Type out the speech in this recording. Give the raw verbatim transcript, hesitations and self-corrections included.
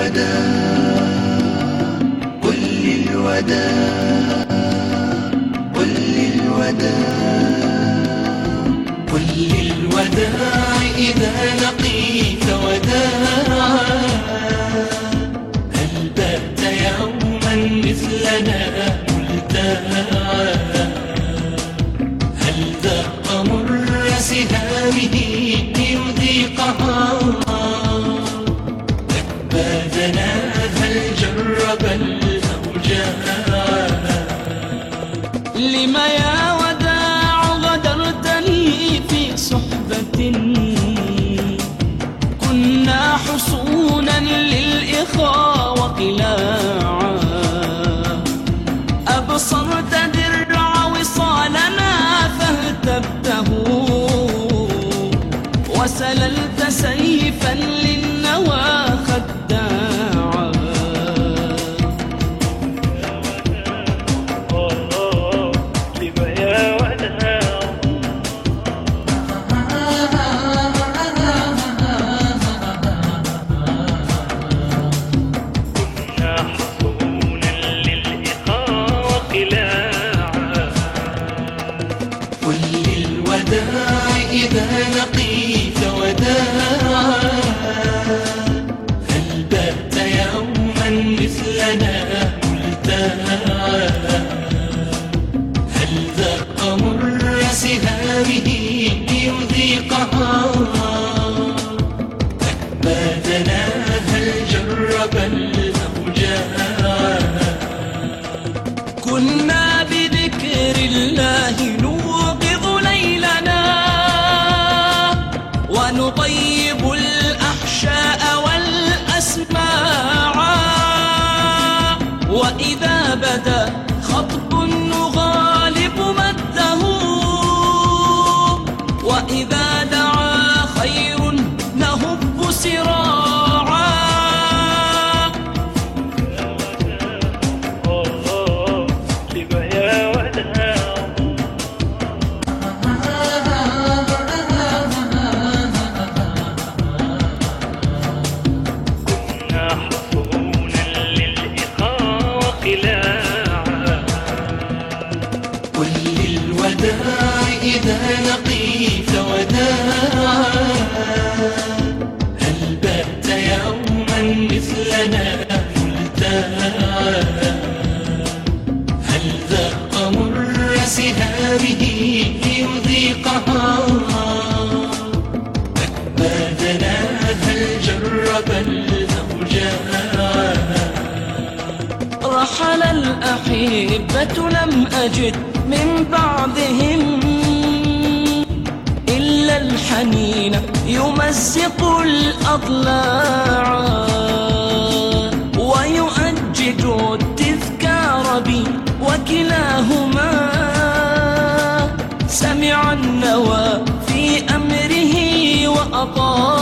للوداع قل للوداع قل للوداع قل للوداع إذا لقيت وداعا هل بات يوما مثلنا ملتاعا هل ذاق مر سهامه ليذيقها أكبادنا هل جرب الأوجاع لم يا وداع غدرتني في صحبة كنا حصونا للإخاء وقلاعا أبصرت درع وصالنا فاهتبته وسللت سيفا للنوى خداعا قل للوداع إذا لقيت وداعا هل بات يوما مثلنا ملتاعا هل ذاق مر سهامه ليذيقها أكبادنا هل جرب الأوجاع كنا بذكر الله نوقظ ليلنا ونطيب الأحشاء والأسماع وإذا بدا خطب نغالب مده وإذا دعا خير نهب سراعا قل للوداع إذا لقيت وداعا هل بات يوما مثلنا ملتاعا هل ذاق مر سهامه ليذيقها أكبادنا هل جرب الأوجاع رحل الأحبة لم أجد من بعدهم إلا الحنين يمزق الأضلاع ويؤجج التذكار بي وكلاهما سمع النوى في أمره وأطاع